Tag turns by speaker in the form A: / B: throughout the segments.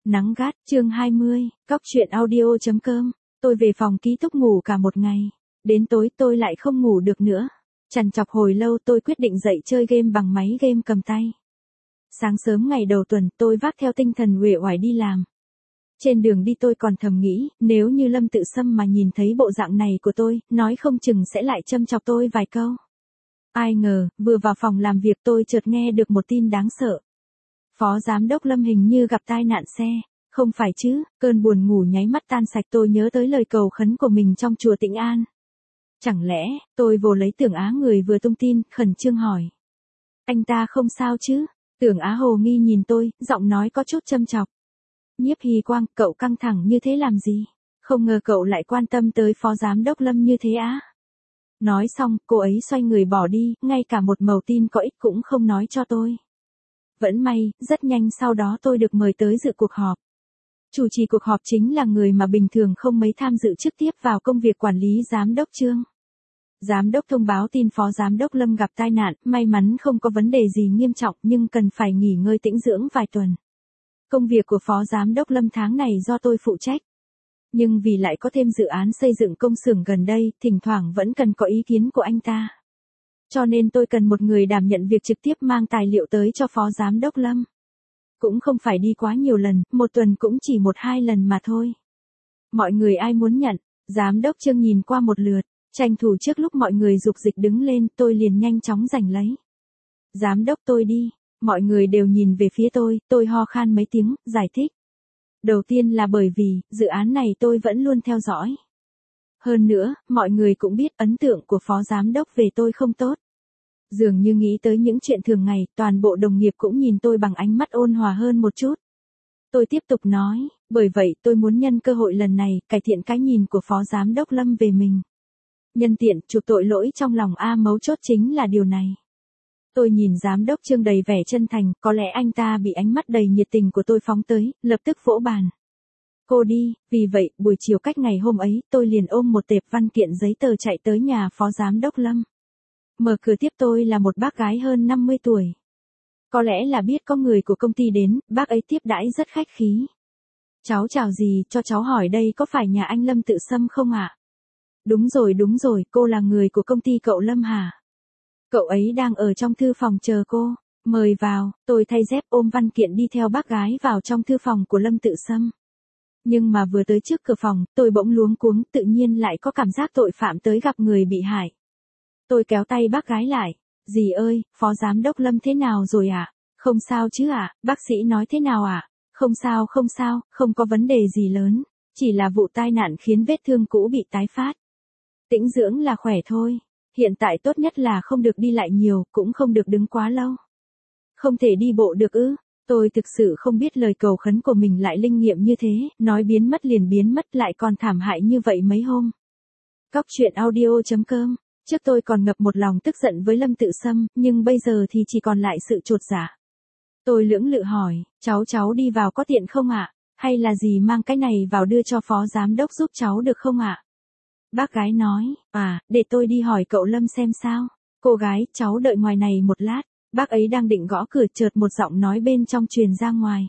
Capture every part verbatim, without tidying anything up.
A: Nắng gắt, chương hai mươi, cóc truyện audio chấm com. Tôi về phòng ký túc ngủ cả một ngày. Đến tối tôi lại không ngủ được nữa. Trằn trọc hồi lâu tôi quyết định dậy chơi game bằng máy game cầm tay. Sáng sớm ngày đầu tuần tôi vác theo tinh thần uể oải đi làm. Trên đường đi tôi còn thầm nghĩ, nếu như Lâm Tự Sâm mà nhìn thấy bộ dạng này của tôi, nói không chừng sẽ lại châm chọc tôi vài câu. Ai ngờ, vừa vào phòng làm việc tôi chợt nghe được một tin đáng sợ. Phó giám đốc Lâm hình như gặp tai nạn xe. Không phải chứ, cơn buồn ngủ nháy mắt tan sạch, tôi nhớ tới lời cầu khấn của mình trong chùa Tịnh An. Chẳng lẽ, tôi vồ lấy Tưởng Á người vừa tung tin, khẩn trương hỏi. Anh ta không sao chứ? Tưởng Á hồ nghi nhìn tôi, giọng nói có chút châm chọc. Nhiếp Hy Quang, cậu căng thẳng như thế làm gì? Không ngờ cậu lại quan tâm tới phó giám đốc Lâm như thế á. Nói xong, cô ấy xoay người bỏ đi, ngay cả một mẩu tin có ích cũng không nói cho tôi. Vẫn may, rất nhanh sau đó tôi được mời tới dự cuộc họp. Chủ trì cuộc họp chính là người mà bình thường không mấy tham dự trực tiếp vào công việc quản lý giám đốc Trương. Giám đốc thông báo tin phó giám đốc Lâm gặp tai nạn, may mắn không có vấn đề gì nghiêm trọng nhưng cần phải nghỉ ngơi tĩnh dưỡng vài tuần. Công việc của phó giám đốc Lâm tháng này do tôi phụ trách. Nhưng vì lại có thêm dự án xây dựng công xưởng gần đây, thỉnh thoảng vẫn cần có ý kiến của anh ta. Cho nên tôi cần một người đảm nhận việc trực tiếp mang tài liệu tới cho phó giám đốc Lâm. Cũng không phải đi quá nhiều lần, một tuần cũng chỉ một hai lần mà thôi. Mọi người ai muốn nhận, giám đốc Trương nhìn qua một lượt, tranh thủ trước lúc mọi người dục dịch đứng lên, tôi liền nhanh chóng giành lấy. Giám đốc tôi đi, mọi người đều nhìn về phía tôi, tôi ho khan mấy tiếng, giải thích. Đầu tiên là bởi vì, dự án này tôi vẫn luôn theo dõi. Hơn nữa, mọi người cũng biết ấn tượng của phó giám đốc về tôi không tốt. Dường như nghĩ tới những chuyện thường ngày, toàn bộ đồng nghiệp cũng nhìn tôi bằng ánh mắt ôn hòa hơn một chút. Tôi tiếp tục nói, bởi vậy tôi muốn nhân cơ hội lần này, cải thiện cái nhìn của phó giám đốc Lâm về mình. Nhân tiện, chuộc tội lỗi trong lòng A mấu chốt chính là điều này. Tôi nhìn giám đốc Trương đầy vẻ chân thành, có lẽ anh ta bị ánh mắt đầy nhiệt tình của tôi phóng tới, lập tức vỗ bàn. Cô đi, vì vậy, buổi chiều cách ngày hôm ấy, tôi liền ôm một tệp văn kiện giấy tờ chạy tới nhà phó giám đốc Lâm. Mở cửa tiếp tôi là một bác gái hơn năm mươi tuổi. Có lẽ là biết có người của công ty đến, bác ấy tiếp đãi rất khách khí. Cháu chào gì, cho cháu hỏi đây có phải nhà anh Lâm Tự Sâm không ạ? Đúng rồi đúng rồi, cô là người của công ty cậu Lâm hả? Cậu ấy đang ở trong thư phòng chờ cô, mời vào, tôi thay dép ôm văn kiện đi theo bác gái vào trong thư phòng của Lâm Tự Sâm. Nhưng mà vừa tới trước cửa phòng, tôi bỗng luống cuống, tự nhiên lại có cảm giác tội phạm tới gặp người bị hại. Tôi kéo tay bác gái lại. Dì ơi, phó giám đốc Lâm thế nào rồi ạ? À? Không sao chứ ạ, à? Bác sĩ nói thế nào ạ? À? Không sao không sao, không có vấn đề gì lớn. Chỉ là vụ tai nạn khiến vết thương cũ bị tái phát. Tĩnh dưỡng là khỏe thôi. Hiện tại tốt nhất là không được đi lại nhiều, cũng không được đứng quá lâu. Không thể đi bộ được ư? Tôi thực sự không biết lời cầu khấn của mình lại linh nghiệm như thế, nói biến mất liền biến mất lại còn thảm hại như vậy mấy hôm. Cóc truyện audio chấm com. Trước tôi còn ngập một lòng tức giận với Lâm Tự Sâm, nhưng bây giờ thì chỉ còn lại sự chột dạ. Tôi lưỡng lự hỏi, cháu cháu đi vào có tiện không ạ? Hay là gì mang cái này vào đưa cho phó giám đốc giúp cháu được không ạ? Bác gái nói, à, để tôi đi hỏi cậu Lâm xem sao. Cô gái, cháu đợi ngoài này một lát. Bác ấy đang định gõ cửa chợt một giọng nói bên trong truyền ra ngoài.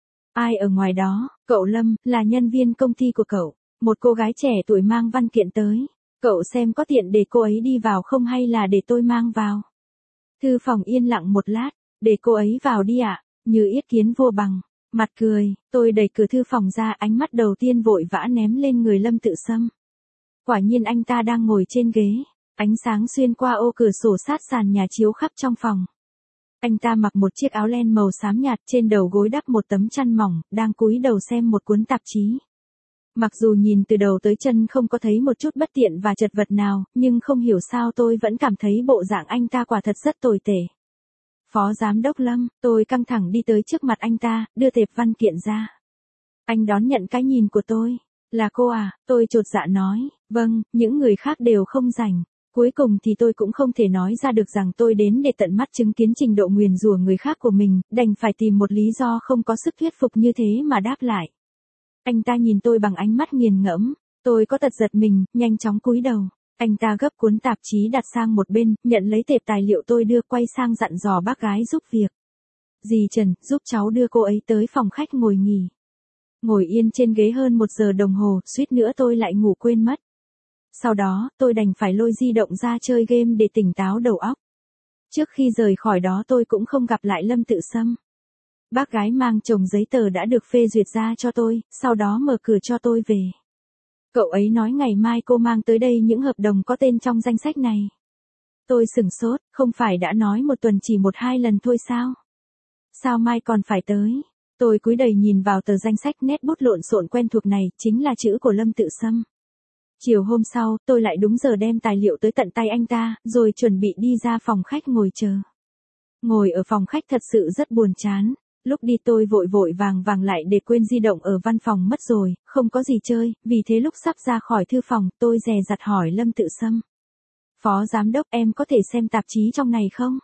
A: Ai ở ngoài đó? Cậu Lâm, là nhân viên công ty của cậu. Một cô gái trẻ tuổi mang văn kiện tới. Cậu xem có tiện để cô ấy đi vào không hay là để tôi mang vào. Thư phòng yên lặng một lát, để cô ấy vào đi ạ, à? Như yết kiến vô bằng, mặt cười, tôi đẩy cửa thư phòng ra, ánh mắt đầu tiên vội vã ném lên người Lâm Tự Sâm. Quả nhiên anh ta đang ngồi trên ghế, ánh sáng xuyên qua ô cửa sổ sát sàn nhà chiếu khắp trong phòng. Anh ta mặc một chiếc áo len màu xám nhạt, trên đầu gối đắp một tấm chăn mỏng, đang cúi đầu xem một cuốn tạp chí. Mặc dù nhìn từ đầu tới chân không có thấy một chút bất tiện và chật vật nào, nhưng không hiểu sao tôi vẫn cảm thấy bộ dạng anh ta quả thật rất tồi tệ. Phó giám đốc Lâm, tôi căng thẳng đi tới trước mặt anh ta, đưa tệp văn kiện ra. Anh đón nhận cái nhìn của tôi. Là cô à, tôi chột dạ nói, vâng, những người khác đều không rảnh. Cuối cùng thì tôi cũng không thể nói ra được rằng tôi đến để tận mắt chứng kiến trình độ nguyền rủa người khác của mình, đành phải tìm một lý do không có sức thuyết phục như thế mà đáp lại. Anh ta nhìn tôi bằng ánh mắt nghiền ngẫm, tôi có tật giật mình, nhanh chóng cúi đầu. Anh ta gấp cuốn tạp chí đặt sang một bên, nhận lấy tệp tài liệu tôi đưa, quay sang dặn dò bác gái giúp việc. Dì Trần, giúp cháu đưa cô ấy tới phòng khách ngồi nghỉ. Ngồi yên trên ghế hơn một giờ đồng hồ, suýt nữa tôi lại ngủ quên mất. Sau đó, tôi đành phải lôi di động ra chơi game để tỉnh táo đầu óc. Trước khi rời khỏi đó tôi cũng không gặp lại Lâm Tự Sâm. Bác gái mang chồng giấy tờ đã được phê duyệt ra cho tôi, sau đó mở cửa cho tôi về. Cậu ấy nói ngày mai cô mang tới đây những hợp đồng có tên trong danh sách này. Tôi sửng sốt, không phải đã nói một tuần chỉ một hai lần thôi sao? Sao mai còn phải tới? Tôi cúi đầu nhìn vào tờ danh sách nét bút lộn xộn quen thuộc này, chính là chữ của Lâm Tự Sâm. Chiều hôm sau, tôi lại đúng giờ đem tài liệu tới tận tay anh ta, rồi chuẩn bị đi ra phòng khách ngồi chờ. Ngồi ở phòng khách thật sự rất buồn chán. Lúc đi tôi vội vội vàng vàng lại để quên di động ở văn phòng mất rồi, không có gì chơi, vì thế lúc sắp ra khỏi thư phòng, tôi dè dặt hỏi Lâm Tự Sâm. Phó giám đốc, em có thể xem tạp chí trong này không?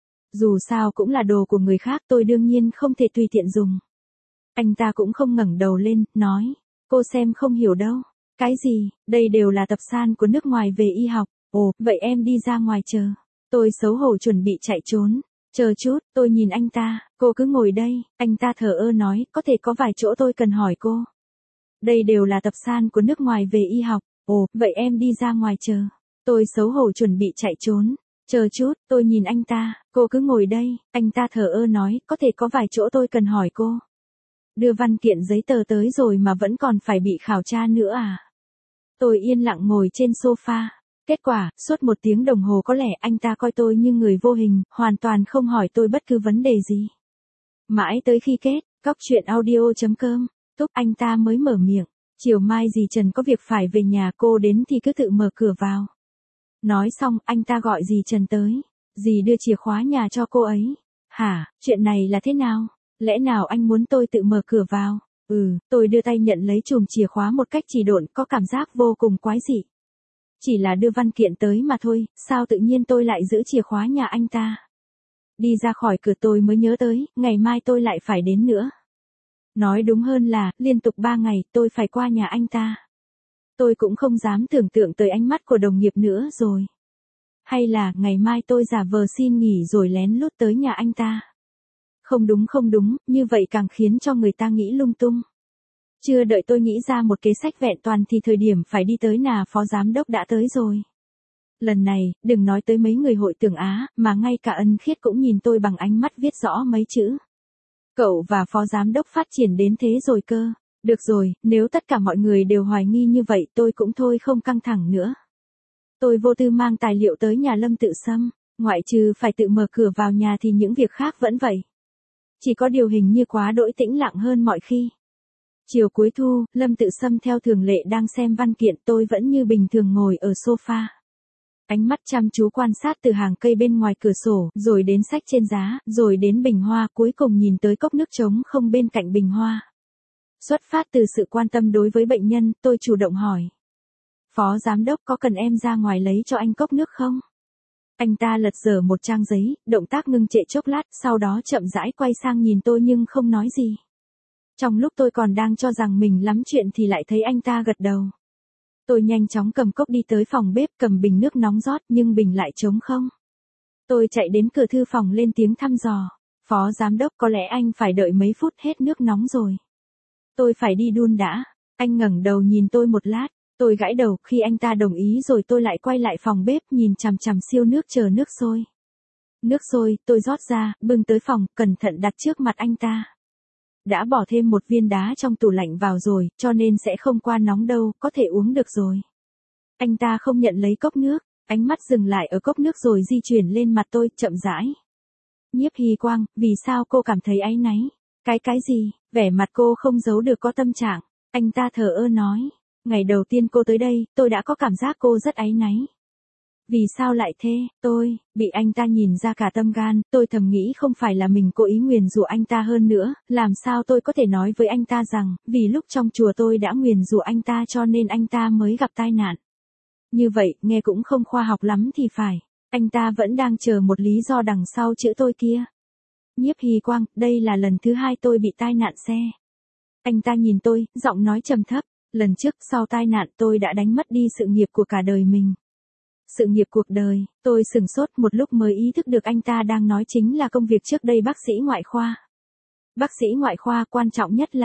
A: Dù sao cũng là đồ của người khác, tôi đương nhiên không thể tùy tiện dùng. Anh ta cũng không ngẩng đầu lên, nói, cô xem không hiểu đâu. Cái gì, đây đều là tập san của nước ngoài về y học. Ồ, vậy em đi ra ngoài chờ. Tôi xấu hổ chuẩn bị chạy trốn. Chờ chút, tôi nhìn anh ta, cô cứ ngồi đây. Anh ta thờ ơ nói, có thể có vài chỗ tôi cần hỏi cô. Đây đều là tập san của nước ngoài về y học. Ồ, vậy em đi ra ngoài chờ. Tôi xấu hổ chuẩn bị chạy trốn. Chờ chút, tôi nhìn anh ta, cô cứ ngồi đây. Anh ta thờ ơ nói, có thể có vài chỗ tôi cần hỏi cô. Đưa văn kiện giấy tờ tới rồi mà vẫn còn phải bị khảo tra nữa à? Tôi yên lặng ngồi trên sofa. Kết quả, suốt một tiếng đồng hồ có lẽ anh ta coi tôi như người vô hình, hoàn toàn không hỏi tôi bất cứ vấn đề gì. Mãi tới khi kết, cóc truyện audio chấm com, Túc anh ta mới mở miệng. Chiều mai dì Trần có việc phải về nhà, cô đến thì cứ tự mở cửa vào. Nói xong, anh ta gọi dì Trần tới. Dì đưa chìa khóa nhà cho cô ấy. Hả, chuyện này là thế nào? Lẽ nào anh muốn tôi tự mở cửa vào? Ừ, tôi đưa tay nhận lấy chùm chìa khóa một cách chỉ độn, có cảm giác vô cùng quái dị. Chỉ là đưa văn kiện tới mà thôi, sao tự nhiên tôi lại giữ chìa khóa nhà anh ta? Đi ra khỏi cửa tôi mới nhớ tới, ngày mai tôi lại phải đến nữa. Nói đúng hơn là, liên tục ba ngày tôi phải qua nhà anh ta. Tôi cũng không dám tưởng tượng tới ánh mắt của đồng nghiệp nữa rồi. Hay là, ngày mai tôi giả vờ xin nghỉ rồi lén lút tới nhà anh ta. Không đúng không đúng, như vậy càng khiến cho người ta nghĩ lung tung. Chưa đợi tôi nghĩ ra một kế sách vẹn toàn thì thời điểm phải đi tới nhà phó giám đốc đã tới rồi. Lần này, đừng nói tới mấy người hội tưởng Á, mà ngay cả Ân Khiết cũng nhìn tôi bằng ánh mắt viết rõ mấy chữ. Cậu và phó giám đốc phát triển đến thế rồi cơ. Được rồi, nếu tất cả mọi người đều hoài nghi như vậy tôi cũng thôi không căng thẳng nữa. Tôi vô tư mang tài liệu tới nhà Lâm Tự Sâm, ngoại trừ phải tự mở cửa vào nhà thì những việc khác vẫn vậy. Chỉ có điều hình như quá đỗi tĩnh lặng hơn mọi khi. Chiều cuối thu, Lâm Tự Sâm theo thường lệ đang xem văn kiện, tôi vẫn như bình thường ngồi ở sofa. Ánh mắt chăm chú quan sát từ hàng cây bên ngoài cửa sổ, rồi đến sách trên giá, rồi đến bình hoa, cuối cùng nhìn tới cốc nước trống không bên cạnh bình hoa. Xuất phát từ sự quan tâm đối với bệnh nhân, tôi chủ động hỏi. Phó giám đốc có cần em ra ngoài lấy cho anh cốc nước không? Anh ta lật dở một trang giấy, động tác ngưng trệ chốc lát, sau đó chậm rãi quay sang nhìn tôi nhưng không nói gì. Trong lúc tôi còn đang cho rằng mình lắm chuyện thì lại thấy anh ta gật đầu. Tôi nhanh chóng cầm cốc đi tới phòng bếp, cầm bình nước nóng rót nhưng bình lại trống không. Tôi chạy đến cửa thư phòng lên tiếng thăm dò. Phó giám đốc, có lẽ anh phải đợi mấy phút, hết nước nóng rồi. Tôi phải đi đun đã. Anh ngẩng đầu nhìn tôi một lát. Tôi gãi đầu, khi anh ta đồng ý rồi tôi lại quay lại phòng bếp nhìn chằm chằm siêu nước chờ nước sôi. Nước sôi, tôi rót ra, bưng tới phòng, cẩn thận đặt trước mặt anh ta. Đã bỏ thêm một viên đá trong tủ lạnh vào rồi, cho nên sẽ không qua nóng đâu, có thể uống được rồi. Anh ta không nhận lấy cốc nước, ánh mắt dừng lại ở cốc nước rồi di chuyển lên mặt tôi, chậm rãi. Nhiếp Hy Quang, vì sao cô cảm thấy áy náy? Cái cái gì? Vẻ mặt cô không giấu được có tâm trạng. Anh ta thờ ơ nói. Ngày đầu tiên cô tới đây, tôi đã có cảm giác cô rất áy náy. Vì sao lại thế? Tôi, bị anh ta nhìn ra cả tâm gan, tôi thầm nghĩ không phải là mình cố ý nguyền rủa anh ta hơn nữa, làm sao tôi có thể nói với anh ta rằng, vì lúc trong chùa tôi đã nguyền rủa anh ta cho nên anh ta mới gặp tai nạn. Như vậy, nghe cũng không khoa học lắm thì phải, anh ta vẫn đang chờ một lý do đằng sau chữ tôi kia. Nhiếp Hy Quang, đây là lần thứ hai tôi bị tai nạn xe. Anh ta nhìn tôi, giọng nói trầm thấp, lần trước sau tai nạn tôi đã đánh mất đi sự nghiệp của cả đời mình. Sự nghiệp cuộc đời, tôi sửng sốt một lúc mới ý thức được anh ta đang nói chính là công việc trước đây bác sĩ ngoại khoa. Bác sĩ ngoại khoa quan trọng nhất là,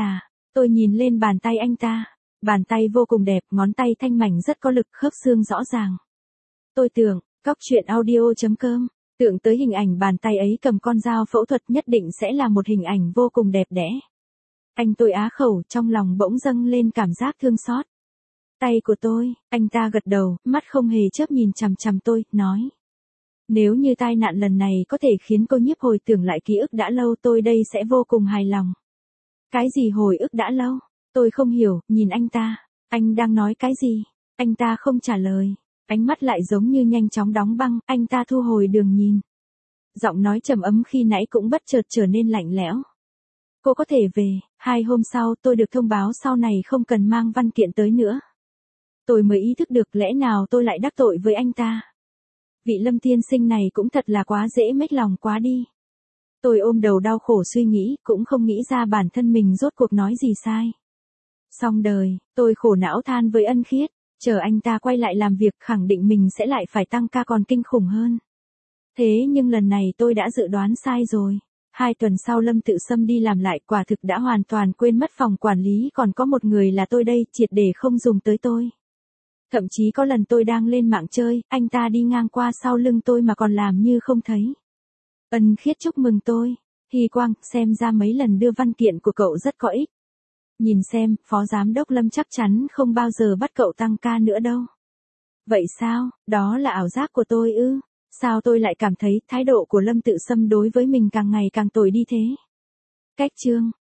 A: Tôi nhìn lên bàn tay anh ta. Bàn tay vô cùng đẹp, ngón tay thanh mảnh rất có lực, khớp xương rõ ràng. Tôi tưởng, cóc truyện audio.com, tưởng tới hình ảnh bàn tay ấy cầm con dao phẫu thuật nhất định sẽ là một hình ảnh vô cùng đẹp đẽ. Anh tôi á khẩu, trong lòng bỗng dâng lên cảm giác thương xót. Tay của tôi, anh ta gật đầu, mắt không hề chớp nhìn chằm chằm tôi, nói. Nếu như tai nạn lần này có thể khiến cô Nhiếp hồi tưởng lại ký ức đã lâu, tôi đây sẽ vô cùng hài lòng. Cái gì hồi ức đã lâu? Tôi không hiểu, nhìn anh ta. Anh đang nói cái gì? Anh ta không trả lời. Ánh mắt lại giống như nhanh chóng đóng băng, anh ta thu hồi đường nhìn. Giọng nói trầm ấm khi nãy cũng bất chợt trở nên lạnh lẽo. Cô có thể về, hai hôm sau tôi được thông báo sau này không cần mang văn kiện tới nữa. Tôi mới ý thức được lẽ nào tôi lại đắc tội với anh ta. Vị Lâm tiên sinh này cũng thật là quá dễ mếch lòng quá đi. Tôi ôm đầu đau khổ suy nghĩ, cũng không nghĩ ra bản thân mình rốt cuộc nói gì sai. Xong đời, tôi khổ não than với Ân Khiết, chờ anh ta quay lại làm việc khẳng định mình sẽ lại phải tăng ca còn kinh khủng hơn. Thế nhưng lần này tôi đã dự đoán sai rồi. Hai tuần sau Lâm Tự Sâm đi làm lại, quả thực đã hoàn toàn quên mất phòng quản lý còn có một người là tôi đây, triệt để không dùng tới tôi. Thậm chí có lần tôi đang lên mạng chơi, anh ta đi ngang qua sau lưng tôi mà còn làm như không thấy. Ân Khiết chúc mừng tôi. Hy Quang, xem ra mấy lần đưa văn kiện của cậu rất có ích. Nhìn xem, Phó Giám đốc Lâm chắc chắn không bao giờ bắt cậu tăng ca nữa đâu. Vậy sao, đó là ảo giác của tôi ư? Sao tôi lại cảm thấy thái độ của Lâm Tự Sâm đối với mình càng ngày càng tồi đi thế? Cách chương